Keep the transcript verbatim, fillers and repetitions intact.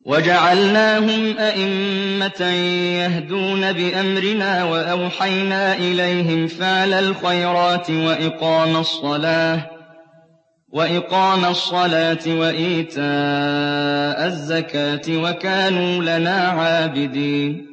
وَجَعَلْنَاهُمْ أَئِمَّةً يَهْدُونَ بِأَمْرِنَا وَأَوْحَيْنَا إِلَيْهِمْ فِعْلَ الْخَيْرَاتِ وَإِقَامَ الصَّلَاةِ وَإِيتَاءَ الزَّكَاةِ وَكَانُوا لَنَا عَابِدِينَ